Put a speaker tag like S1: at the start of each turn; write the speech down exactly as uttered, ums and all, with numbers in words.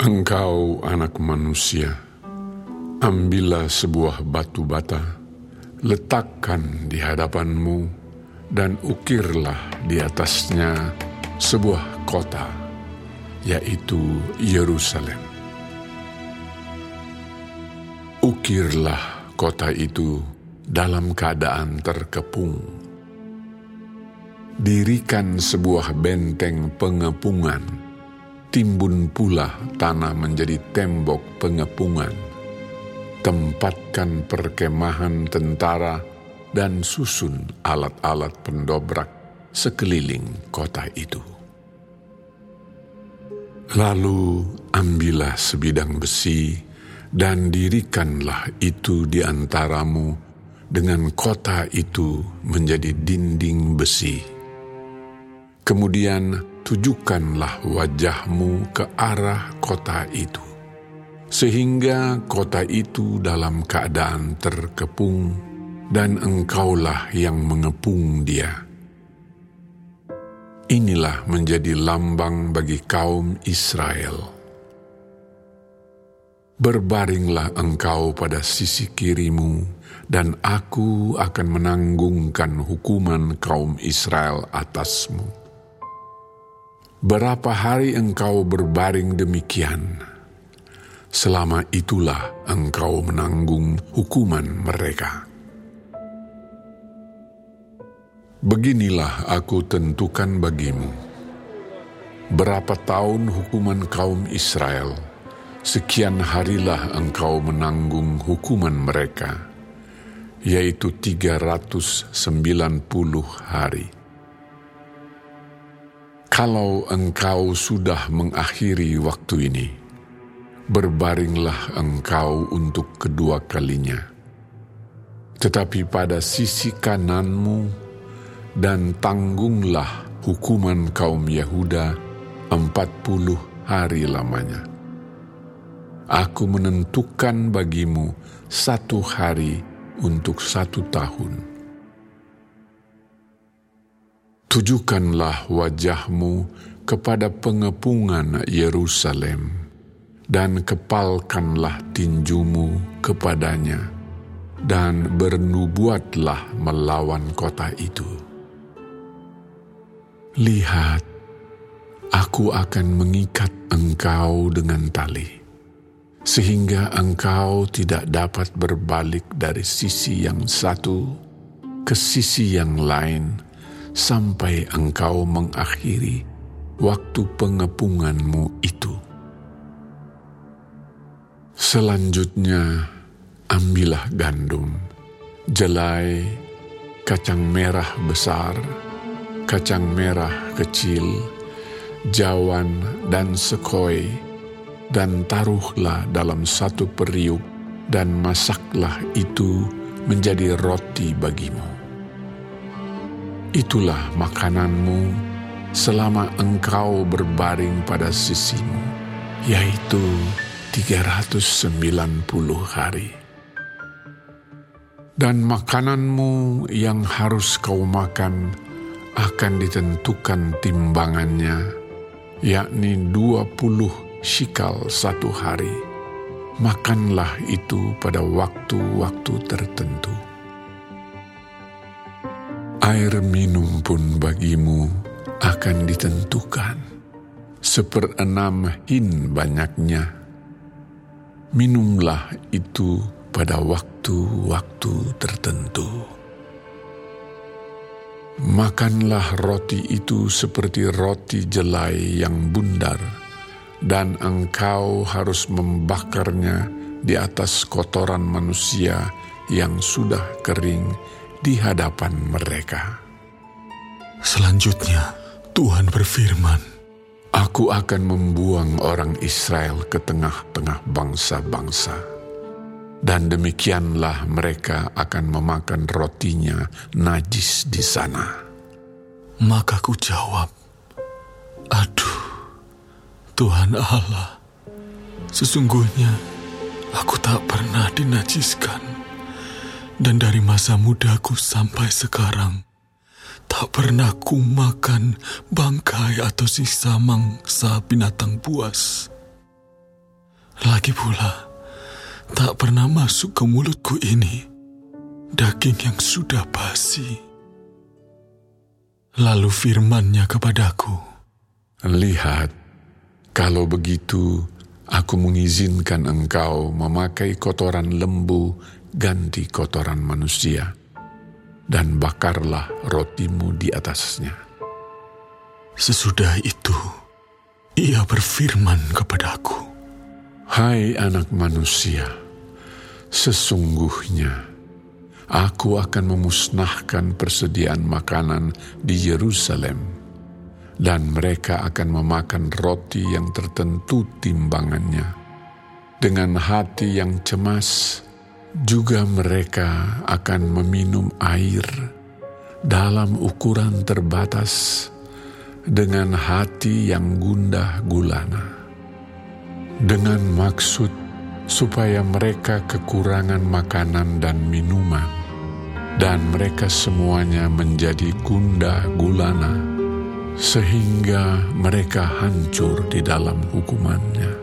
S1: Engkau anak manusia, ambillah sebuah batu bata, letakkan di hadapanmu, dan ukirlah di atasnya sebuah kota, yaitu Yerusalem. Ukirlah kota itu dalam keadaan terkepung. Dirikan sebuah benteng pengepungan, timbun pula tanah menjadi tembok pengepungan. Tempatkan perkemahan tentara dan susun alat-alat pendobrak sekeliling kota itu. Lalu ambillah sebidang besi dan dirikanlah itu di antaramu dengan kota itu menjadi dinding besi. Kemudian tujukanlah wajahmu ke arah kota itu, sehingga kota itu dalam keadaan terkepung, dan engkaulah yang mengepung dia. Inilah menjadi lambang bagi kaum Israel. Berbaringlah engkau pada sisi kirimu, dan aku akan menanggungkan hukuman kaum Israel atasmu. Berapa hari engkau berbaring demikian, selama itulah engkau menanggung hukuman mereka. Beginilah aku tentukan bagimu. Berapa tahun hukuman kaum Israel, sekian harilah engkau menanggung hukuman mereka, yaitu tiga ratus sembilan puluh hari. Kalau engkau sudah mengakhiri waktu ini, berbaringlah engkau untuk kedua kalinya. Tetapi pada sisi kananmu, dan tanggunglah hukuman kaum Yehuda empat puluh hari lamanya. Aku menentukan bagimu satu hari untuk satu tahun. Tujukanlah wajahmu kepada pengepungan Yerusalem, dan kepalkanlah tinjumu kepadanya, dan bernubuatlah melawan kota itu. Lihat, aku akan mengikat engkau dengan tali, sehingga engkau tidak dapat berbalik dari sisi yang satu ke sisi yang lain, sampai engkau mengakhiri waktu pengepunganmu itu. Selanjutnya, ambillah gandum, jelai, kacang merah besar, kacang merah kecil, jawan, dan sekoi, dan taruhlah dalam satu periuk, dan masaklah itu menjadi roti bagimu. Itulah makananmu selama engkau berbaring pada sisimu, yaitu tiga ratus sembilan puluh hari. Dan makananmu yang harus kau makan akan ditentukan timbangannya, yakni dua puluh shikal satu hari. Makanlah itu pada waktu-waktu tertentu. Air minum pun bagimu akan ditentukan, seperenam hin banyaknya. Minumlah itu pada waktu-waktu tertentu. Makanlah roti itu seperti roti jelai yang bundar, dan engkau harus membakarnya di atas kotoran manusia yang sudah kering di hadapan mereka.
S2: Selanjutnya, Tuhan berfirman,
S1: Aku akan membuang orang Israel ke tengah-tengah bangsa-bangsa, dan demikianlah mereka akan memakan rotinya najis di sana.
S2: Maka ku jawab, Aduh, Tuhan Allah, sesungguhnya aku tak pernah dinajiskan. Dan dari masa mudaku sampai sekarang, tak pernah ku makan bangkai atau sisa mangsa binatang buas. Lagi pula, tak pernah masuk ke mulutku ini daging yang sudah basi. Lalu firman-Nya kepadaku,
S1: Lihat, kalau begitu aku mengizinkan engkau memakai kotoran lembu ganti kotoran manusia, dan bakarlah rotimu di atasnya.
S2: Sesudah itu, Ia berfirman kepadaku,
S1: Hai anak manusia, sesungguhnya aku akan memusnahkan persediaan makanan di Yerusalem, dan mereka akan memakan roti yang tertentu timbangannya. Dengan hati yang cemas, juga mereka akan meminum air dalam ukuran terbatas dengan hati yang gundah gulana, dengan maksud supaya mereka kekurangan makanan dan minuman, dan mereka semuanya menjadi gundah gulana, sehingga mereka hancur di dalam hukumannya.